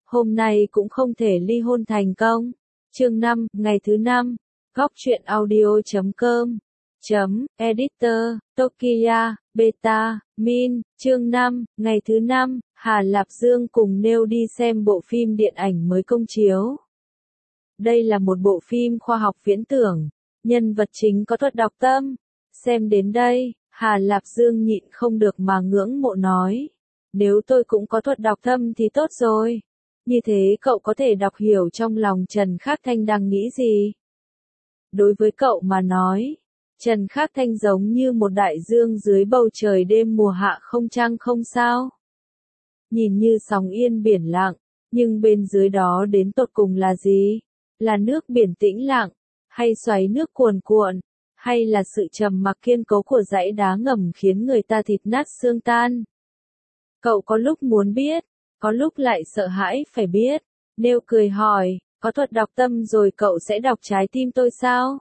hôm nay cũng không thể ly hôn thành công. Chương 5, ngày thứ 5. Góc truyện audio.com Editor, Tokiya, Beta, Min, chương 5, ngày thứ 5, Hà Lạp Dương cùng Nêu đi xem bộ phim điện ảnh mới công chiếu. Đây là một bộ phim khoa học viễn tưởng, nhân vật chính có thuật đọc tâm. Xem đến đây, Hà Lạp Dương nhịn không được mà ngưỡng mộ nói. Nếu tôi cũng có thuật đọc tâm thì tốt rồi. Như thế cậu có thể đọc hiểu trong lòng Trần Khắc Thanh đang nghĩ gì. Đối với cậu mà nói, Trần Khắc Thanh giống như một đại dương dưới bầu trời đêm mùa hạ không trăng không sao. Nhìn như sóng yên biển lặng, nhưng bên dưới đó đến tột cùng là gì? Là nước biển tĩnh lặng, hay xoáy nước cuồn cuộn, hay là sự trầm mặc kiên cố của dãy đá ngầm khiến người ta thịt nát xương tan? Cậu có lúc muốn biết, có lúc lại sợ hãi phải biết. Nêu cười hỏi, có thuật đọc tâm rồi cậu sẽ đọc trái tim tôi sao?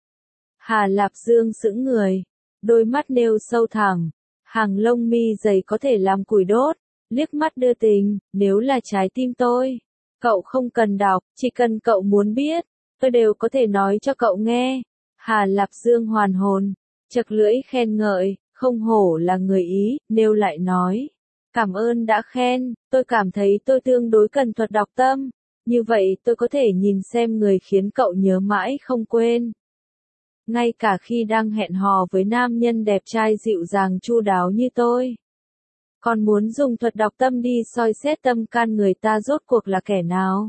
Hà Lạp Dương sững người, đôi mắt Nêu sâu thẳm, hàng lông mi dày có thể làm củi đốt, liếc mắt đưa tình, nếu là trái tim tôi, cậu không cần đọc, chỉ cần cậu muốn biết, tôi đều có thể nói cho cậu nghe. Hà Lạp Dương hoàn hồn, chật lưỡi khen ngợi, không hổ là người Ý. Nêu lại nói, cảm ơn đã khen, tôi cảm thấy tôi tương đối cần thuật đọc tâm, như vậy tôi có thể nhìn xem người khiến cậu nhớ mãi không quên. Ngay cả khi đang hẹn hò với nam nhân đẹp trai dịu dàng chu đáo như tôi, còn muốn dùng thuật đọc tâm đi soi xét tâm can người ta rốt cuộc là kẻ nào?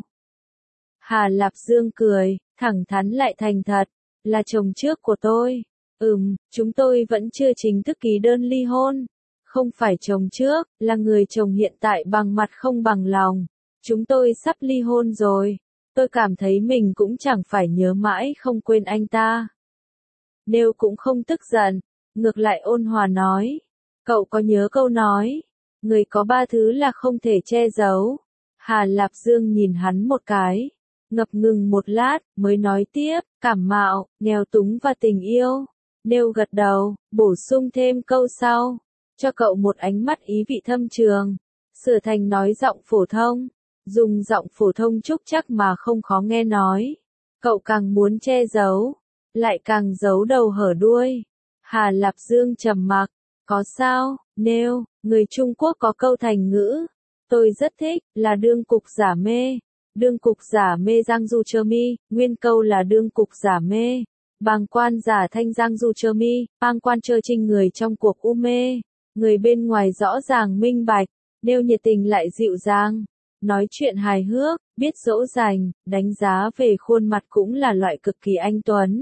Hà Lạp Dương cười, thẳng thắn lại thành thật, là chồng trước của tôi. Chúng tôi vẫn chưa chính thức ký đơn ly hôn. Không phải chồng trước, là người chồng hiện tại bằng mặt không bằng lòng. Chúng tôi sắp ly hôn rồi. Tôi cảm thấy mình cũng chẳng phải nhớ mãi không quên anh ta. Nêu cũng không tức giận, ngược lại ôn hòa nói. Cậu có nhớ câu nói, người có ba thứ là không thể che giấu. Hà Lạp Dương nhìn hắn một cái, ngập ngừng một lát, mới nói tiếp, cảm mạo, nghèo túng và tình yêu. Nêu gật đầu, bổ sung thêm câu sau, cho cậu một ánh mắt ý vị thâm trường. Sửa thành nói giọng phổ thông, dùng giọng phổ thông trúc chắc mà không khó nghe nói. Cậu càng muốn che giấu, lại càng giấu đầu hở đuôi. Hà Lạp Dương trầm mặc, có sao? Nêu, người Trung Quốc có câu thành ngữ, tôi rất thích, là đương cục giả mê. Đương cục giả mê giang du chơ mi, nguyên câu là đương cục giả mê. Bàng quan giả thanh giang du chơ mi, bàng quan chơ trinh người trong cuộc u mê. Người bên ngoài rõ ràng minh bạch, Nêu nhiệt tình lại dịu dàng. Nói chuyện hài hước, biết dỗ dành, đánh giá về khuôn mặt cũng là loại cực kỳ anh tuấn.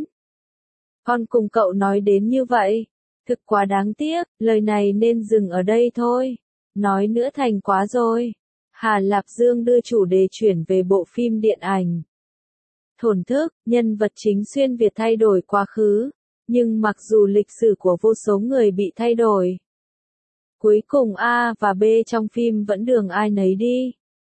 Con cùng cậu nói đến như vậy, thực quá đáng tiếc, lời này nên dừng ở đây thôi. Nói nữa thành quá rồi. Hà Lạp Dương đưa chủ đề chuyển về bộ phim điện ảnh. Thổn thức, nhân vật chính xuyên Việt thay đổi quá khứ, nhưng mặc dù lịch sử của vô số người bị thay đổi, cuối cùng A và B trong phim vẫn đường ai nấy đi.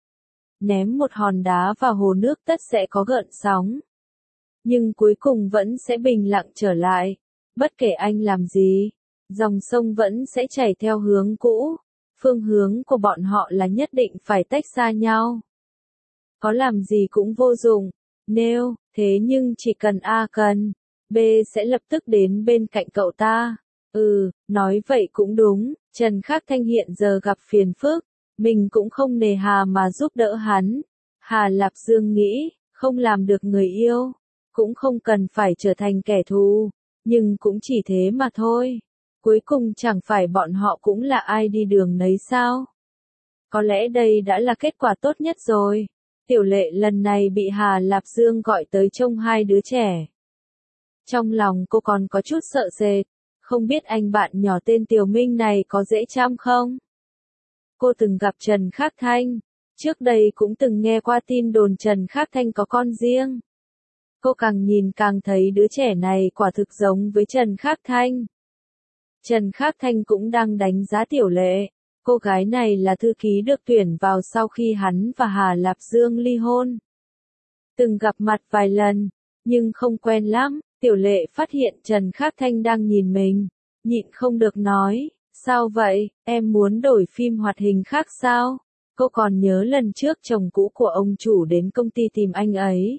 Ném một hòn đá vào hồ nước tất sẽ có gợn sóng, nhưng cuối cùng vẫn sẽ bình lặng trở lại. Bất kể anh làm gì, dòng sông vẫn sẽ chảy theo hướng cũ. Phương hướng của bọn họ là nhất định phải tách xa nhau. Có làm gì cũng vô dụng. Nêu, thế nhưng chỉ cần A cần, B sẽ lập tức đến bên cạnh cậu ta. Nói vậy cũng đúng, Trần Khắc Thanh hiện giờ gặp phiền phức, mình cũng không nề hà mà giúp đỡ hắn. Hà Lạp Dương nghĩ, không làm được người yêu, cũng không cần phải trở thành kẻ thù, nhưng cũng chỉ thế mà thôi. Cuối cùng chẳng phải bọn họ cũng là ai đi đường nấy sao? Có lẽ đây đã là kết quả tốt nhất rồi. Tiểu Lệ lần này bị Hà Lạp Dương gọi tới trông hai đứa trẻ. Trong lòng cô còn có chút sợ sệt, không biết anh bạn nhỏ tên Tiểu Minh này có dễ chăm không? Cô từng gặp Trần Khắc Thanh, trước đây cũng từng nghe qua tin đồn Trần Khắc Thanh có con riêng. Cô càng nhìn càng thấy đứa trẻ này quả thực giống với Trần Khắc Thanh. Trần Khắc Thanh cũng đang đánh giá Tiểu Lệ. Cô gái này là thư ký được tuyển vào sau khi hắn và Hà Lạp Dương ly hôn. Từng gặp mặt vài lần, nhưng không quen lắm. Tiểu Lệ phát hiện Trần Khắc Thanh đang nhìn mình, nhịn không được nói, sao vậy, em muốn đổi phim hoạt hình khác sao? Cô còn nhớ lần trước chồng cũ của ông chủ đến công ty tìm anh ấy.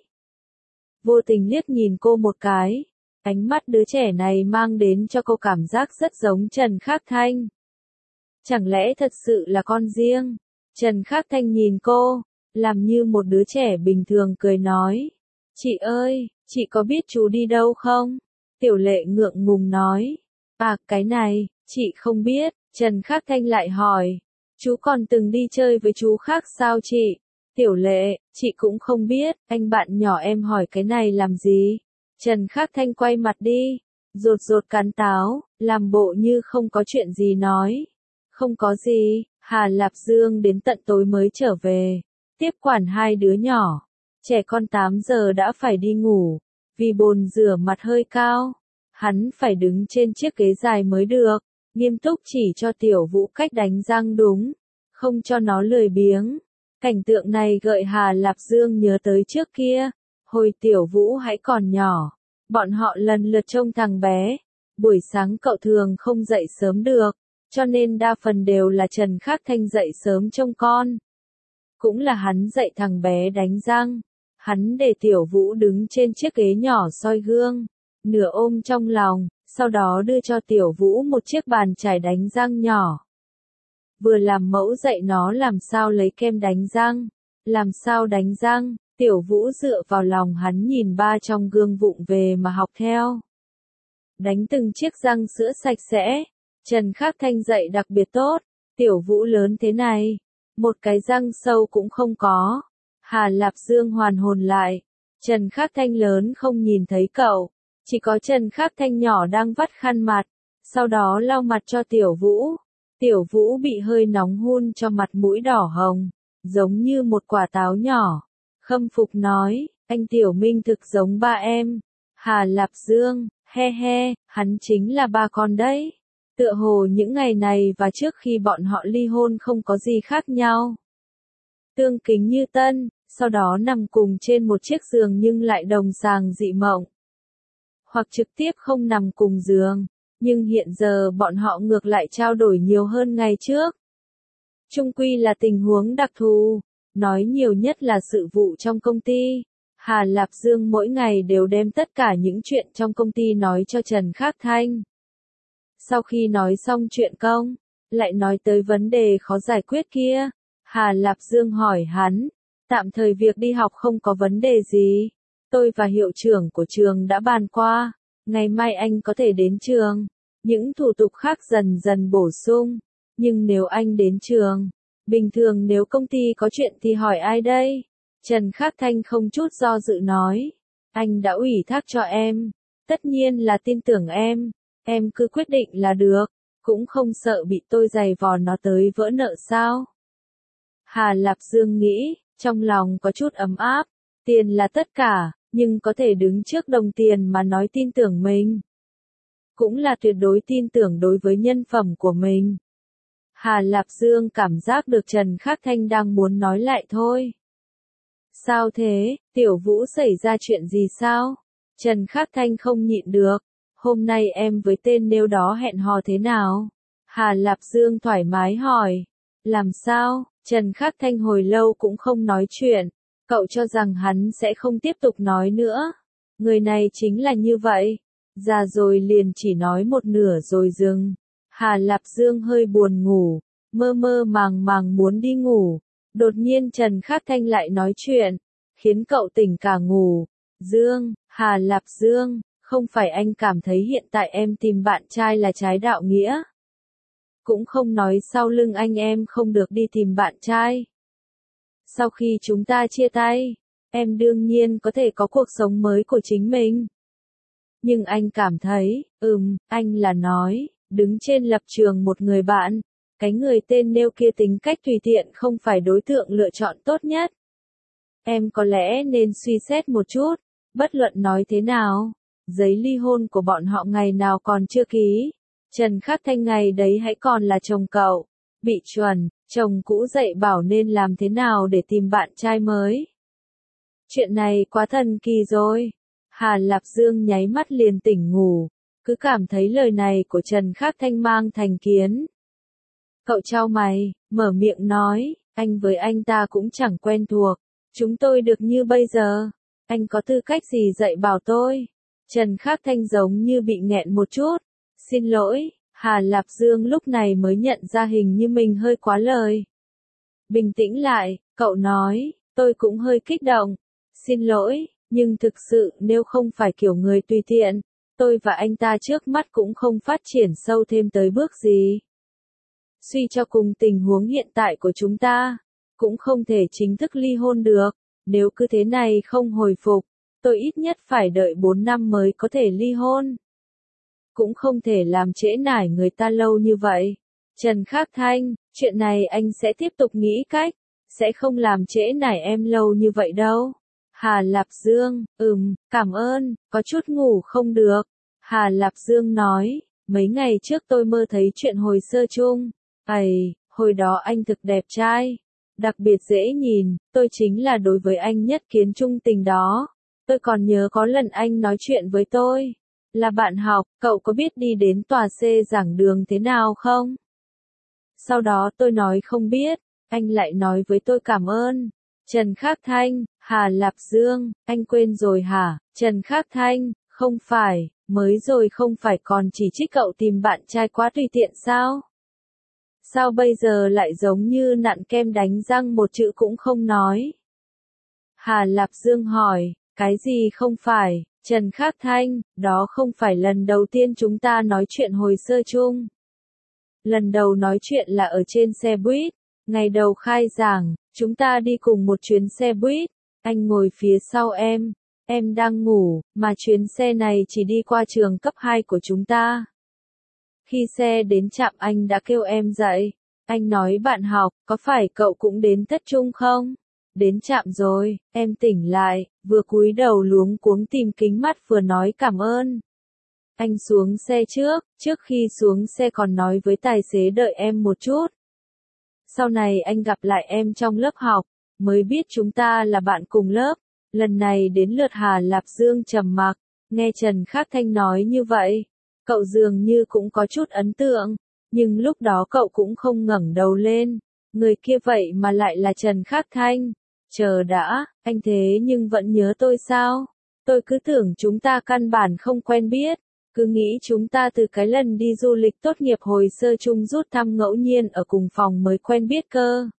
Vô tình liếc nhìn cô một cái, ánh mắt đứa trẻ này mang đến cho cô cảm giác rất giống Trần Khắc Thanh. Chẳng lẽ thật sự là con riêng? Trần Khắc Thanh nhìn cô, làm như một đứa trẻ bình thường cười nói. Chị ơi, chị có biết chú đi đâu không? Tiểu Lệ ngượng ngùng nói. À, cái này, chị không biết. Trần Khắc Thanh lại hỏi. Chú còn từng đi chơi với chú khác sao chị? Tiểu Lệ, chị cũng không biết, anh bạn nhỏ em hỏi cái này làm gì? Trần Khắc Thanh quay mặt đi, rột rột cắn táo, làm bộ như không có chuyện gì nói. Không có gì, Hà Lạp Dương đến tận tối mới trở về, tiếp quản hai đứa nhỏ. Trẻ con 8 giờ đã phải đi ngủ, vì bồn rửa mặt hơi cao. Hắn phải đứng trên chiếc ghế dài mới được, nghiêm túc chỉ cho Tiểu Vũ cách đánh răng đúng, không cho nó lười biếng. Cảnh tượng này gợi Hà Lạp Dương nhớ tới trước kia, hồi Tiểu Vũ hãy còn nhỏ, bọn họ lần lượt trông thằng bé. Buổi sáng cậu thường không dậy sớm được, cho nên đa phần đều là Trần Khắc Thanh dậy sớm trông con. Cũng là hắn dạy thằng bé đánh răng, hắn để Tiểu Vũ đứng trên chiếc ghế nhỏ soi gương, nửa ôm trong lòng, sau đó đưa cho Tiểu Vũ một chiếc bàn chải đánh răng nhỏ. Vừa làm mẫu dạy nó làm sao lấy kem đánh răng, làm sao đánh răng, Tiểu Vũ dựa vào lòng hắn nhìn ba trong gương vụng về mà học theo. Đánh từng chiếc răng sữa sạch sẽ, Trần Khắc Thanh dạy đặc biệt tốt, Tiểu Vũ lớn thế này, một cái răng sâu cũng không có. Hà Lạp Dương hoàn hồn lại, Trần Khắc Thanh lớn không nhìn thấy cậu, chỉ có Trần Khắc Thanh nhỏ đang vắt khăn mặt, sau đó lau mặt cho Tiểu Vũ. Tiểu Vũ bị hơi nóng hun cho mặt mũi đỏ hồng, giống như một quả táo nhỏ. Khâm phục nói, anh Tiểu Minh thực giống ba em. Hà Lạp Dương, he he, hắn chính là ba con đấy. Tựa hồ những ngày này và trước khi bọn họ ly hôn không có gì khác nhau. Tương kính như tân, sau đó nằm cùng trên một chiếc giường nhưng lại đồng sàng dị mộng. Hoặc trực tiếp không nằm cùng giường. Nhưng hiện giờ bọn họ ngược lại trao đổi nhiều hơn ngày trước. Chung quy là tình huống đặc thù, nói nhiều nhất là sự vụ trong công ty. Hà Lạp Dương mỗi ngày đều đem tất cả những chuyện trong công ty nói cho Trần Khắc Thanh. Sau khi nói xong chuyện công, lại nói tới vấn đề khó giải quyết kia. Hà Lạp Dương hỏi hắn, tạm thời việc đi học không có vấn đề gì. Tôi và hiệu trưởng của trường đã bàn qua. Ngày mai anh có thể đến trường, những thủ tục khác dần dần bổ sung, nhưng nếu anh đến trường, bình thường nếu công ty có chuyện thì hỏi ai đây? Trần Khắc Thanh không chút do dự nói, anh đã ủy thác cho em, tất nhiên là tin tưởng em cứ quyết định là được, cũng không sợ bị tôi giày vò nó tới vỡ nợ sao? Hà Lạp Dương nghĩ, trong lòng có chút ấm áp, tiền là tất cả. Nhưng có thể đứng trước đồng tiền mà nói tin tưởng mình, cũng là tuyệt đối tin tưởng đối với nhân phẩm của mình. Hà Lạp Dương cảm giác được Trần Khắc Thanh đang muốn nói lại thôi. Sao thế, Tiểu Vũ xảy ra chuyện gì sao? Trần Khắc Thanh không nhịn được, hôm nay em với tên nêu đó hẹn hò thế nào? Hà Lạp Dương thoải mái hỏi, làm sao? Trần Khắc Thanh hồi lâu cũng không nói chuyện. Cậu cho rằng hắn sẽ không tiếp tục nói nữa. Người này chính là như vậy. Già rồi liền chỉ nói một nửa rồi dừng. Hà Lạp Dương hơi buồn ngủ, mơ mơ màng màng muốn đi ngủ. Đột nhiên Trần Khắc Thanh lại nói chuyện, khiến cậu tỉnh cả ngủ. Dương, Hà Lạp Dương, không phải anh cảm thấy hiện tại em tìm bạn trai là trái đạo nghĩa. Cũng không nói sau lưng anh em không được đi tìm bạn trai. Sau khi chúng ta chia tay, em đương nhiên có thể có cuộc sống mới của chính mình. Nhưng anh cảm thấy, anh là nói, đứng trên lập trường một người bạn, cái người tên nêu kia tính cách tùy tiện không phải đối tượng lựa chọn tốt nhất. Em có lẽ nên suy xét một chút, bất luận nói thế nào, giấy ly hôn của bọn họ ngày nào còn chưa ký. Trần Khắc Thanh ngày đấy hãy còn là chồng cậu, bị chuẩn. Chồng cũ dạy bảo nên làm thế nào để tìm bạn trai mới. Chuyện này quá thần kỳ rồi. Hà Lạp Dương nháy mắt liền tỉnh ngủ, cứ cảm thấy lời này của Trần Khắc Thanh mang thành kiến. Cậu chau mày, mở miệng nói, Anh với anh ta cũng chẳng quen thuộc. Chúng tôi được như bây giờ. Anh có tư cách gì dạy bảo tôi? Trần Khắc Thanh giống như bị nghẹn một chút. Xin lỗi, Hà Lạp Dương lúc này mới nhận ra hình như mình hơi quá lời. Bình tĩnh lại, cậu nói, tôi cũng hơi kích động. Xin lỗi, nhưng thực sự nếu không phải kiểu người tùy tiện, tôi và anh ta trước mắt cũng không phát triển sâu thêm tới bước gì. Suy cho cùng tình huống hiện tại của chúng ta, cũng không thể chính thức ly hôn được. Nếu cứ thế này không hồi phục, tôi ít nhất phải đợi 4 năm mới có thể ly hôn. Cũng không thể làm trễ nải người ta lâu như vậy. Trần Khắc Thanh, chuyện này anh sẽ tiếp tục nghĩ cách, sẽ không làm trễ nải em lâu như vậy đâu. Hà Lạp Dương, cảm ơn, có chút ngủ không được. Hà Lạp Dương nói, mấy ngày trước tôi mơ thấy chuyện hồi sơ chung. Hồi đó anh thực đẹp trai, đặc biệt dễ nhìn, tôi chính là đối với anh nhất kiến trung tình đó. Tôi còn nhớ có lần anh nói chuyện với tôi, là bạn học, cậu có biết đi đến tòa C giảng đường thế nào không? Sau đó tôi nói không biết, anh lại nói với tôi cảm ơn. Trần Khắc Thanh, Hà Lạp Dương, anh quên rồi hả? Trần Khắc Thanh, không phải, mới rồi không phải còn chỉ trích cậu tìm bạn trai quá tùy tiện sao? Sao bây giờ lại giống như nặn kem đánh răng một chữ cũng không nói? Hà Lạp Dương hỏi, cái gì không phải? Trần Khắc Thanh, đó không phải lần đầu tiên chúng ta nói chuyện hồi sơ chung. Lần đầu nói chuyện là ở trên xe buýt, ngày đầu khai giảng, chúng ta đi cùng một chuyến xe buýt, anh ngồi phía sau em đang ngủ, mà chuyến xe này chỉ đi qua trường cấp 2 của chúng ta. Khi xe đến trạm anh đã kêu em dậy, anh nói bạn học, có phải cậu cũng đến Tất Trung không? Đến trạm rồi, em tỉnh lại, vừa cúi đầu luống cuống tìm kính mắt vừa nói cảm ơn. Anh xuống xe trước khi xuống xe còn nói với tài xế đợi em một chút. Sau này anh gặp lại em trong lớp học, mới biết chúng ta là bạn cùng lớp. Lần này đến lượt Hà Lạp Dương trầm mặc, nghe Trần Khắc Thanh nói như vậy, cậu dường như cũng có chút ấn tượng, nhưng lúc đó cậu cũng không ngẩng đầu lên. Người kia vậy mà lại là Trần Khắc Thanh. Chờ đã, anh thế nhưng vẫn nhớ tôi sao? Tôi cứ tưởng chúng ta căn bản không quen biết, cứ nghĩ chúng ta từ cái lần đi du lịch tốt nghiệp hồi sơ chung rút thăm ngẫu nhiên ở cùng phòng mới quen biết cơ.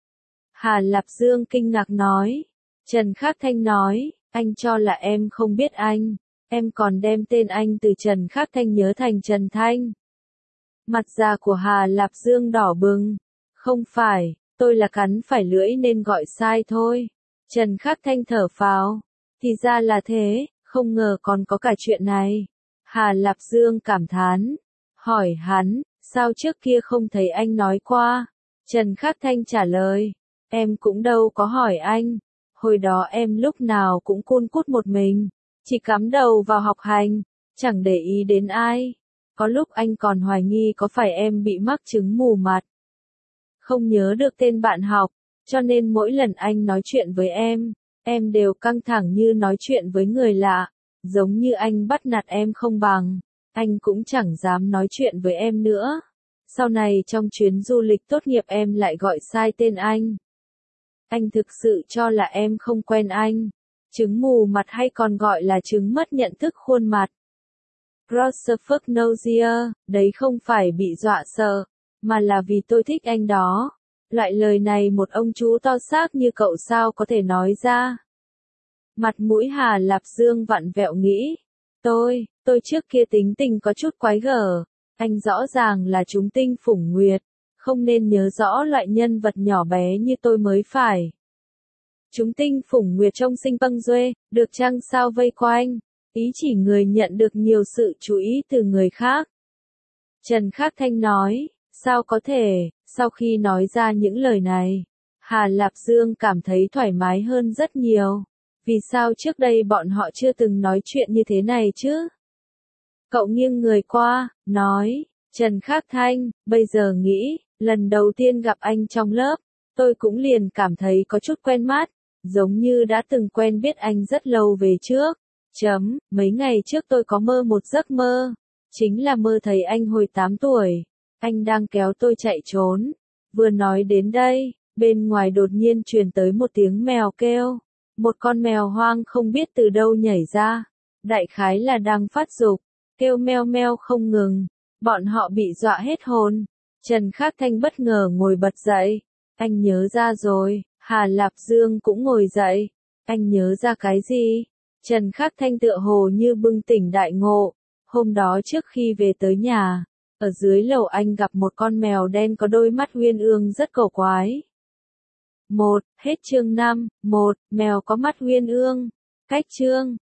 Hà Lạp Dương kinh ngạc nói. Trần Khắc Thanh nói, anh cho là em không biết anh, em còn đem tên anh từ Trần Khắc Thanh nhớ thành Trần Thanh. Mặt già của Hà Lạp Dương đỏ bừng. Không phải, tôi là cắn phải lưỡi nên gọi sai thôi. Trần Khắc Thanh thở phào. Thì ra là thế, không ngờ còn có cả chuyện này. Hà Lạp Dương cảm thán. Hỏi hắn, sao trước kia không thấy anh nói qua? Trần Khắc Thanh trả lời. Em cũng đâu có hỏi anh. Hồi đó em lúc nào cũng cun cút một mình. Chỉ cắm đầu vào học hành, chẳng để ý đến ai. Có lúc anh còn hoài nghi có phải em bị mắc chứng mù mặt. Không nhớ được tên bạn học, cho nên mỗi lần anh nói chuyện với em đều căng thẳng như nói chuyện với người lạ, giống như anh bắt nạt em không bằng, anh cũng chẳng dám nói chuyện với em nữa. Sau này trong chuyến du lịch tốt nghiệp em lại gọi sai tên anh. Anh thực sự cho là em không quen anh. Chứng mù mặt hay còn gọi là chứng mất nhận thức khuôn mặt. Prosopagnosia, đấy không phải bị dọa sợ, mà là vì tôi thích anh đó. Loại lời này một ông chú to xác như cậu sao có thể nói ra. Mặt mũi Hà Lạp Dương vặn vẹo nghĩ. Tôi trước kia tính tình có chút quái gở. Anh rõ ràng là chúng tinh phủng nguyệt. Không nên nhớ rõ loại nhân vật nhỏ bé như tôi mới phải. Chúng tinh phủng nguyệt trong sinh băng duê, được trăng sao vây quanh. Ý chỉ người nhận được nhiều sự chú ý từ người khác. Trần Khắc Thanh nói, sao có thể, sau khi nói ra những lời này, Hà Lạp Dương cảm thấy thoải mái hơn rất nhiều. Vì sao trước đây bọn họ chưa từng nói chuyện như thế này chứ? Cậu nghiêng người qua, nói, Trần Khắc Thanh, bây giờ nghĩ, lần đầu tiên gặp anh trong lớp, tôi cũng liền cảm thấy có chút quen mắt, giống như đã từng quen biết anh rất lâu về trước. Mấy ngày trước tôi có mơ một giấc mơ, chính là mơ thấy anh hồi 8 tuổi, anh đang kéo tôi chạy trốn. Vừa nói đến đây, Bên ngoài đột nhiên truyền tới một tiếng mèo kêu. Một con mèo hoang không biết từ đâu nhảy ra. Đại khái là đang phát dục, kêu meo meo không ngừng. Bọn họ bị dọa hết hồn. Trần Khắc Thanh bất ngờ ngồi bật dậy. Anh nhớ ra rồi, Hà Lạp Dương cũng ngồi dậy. Anh nhớ ra cái gì? Trần Khắc Thanh tựa hồ như bừng tỉnh đại ngộ. Hôm đó trước khi về tới nhà, ở dưới lầu anh gặp một con mèo đen có đôi mắt uyên ương rất cổ quái. Hết chương 5, mèo có mắt uyên ương. Cách chương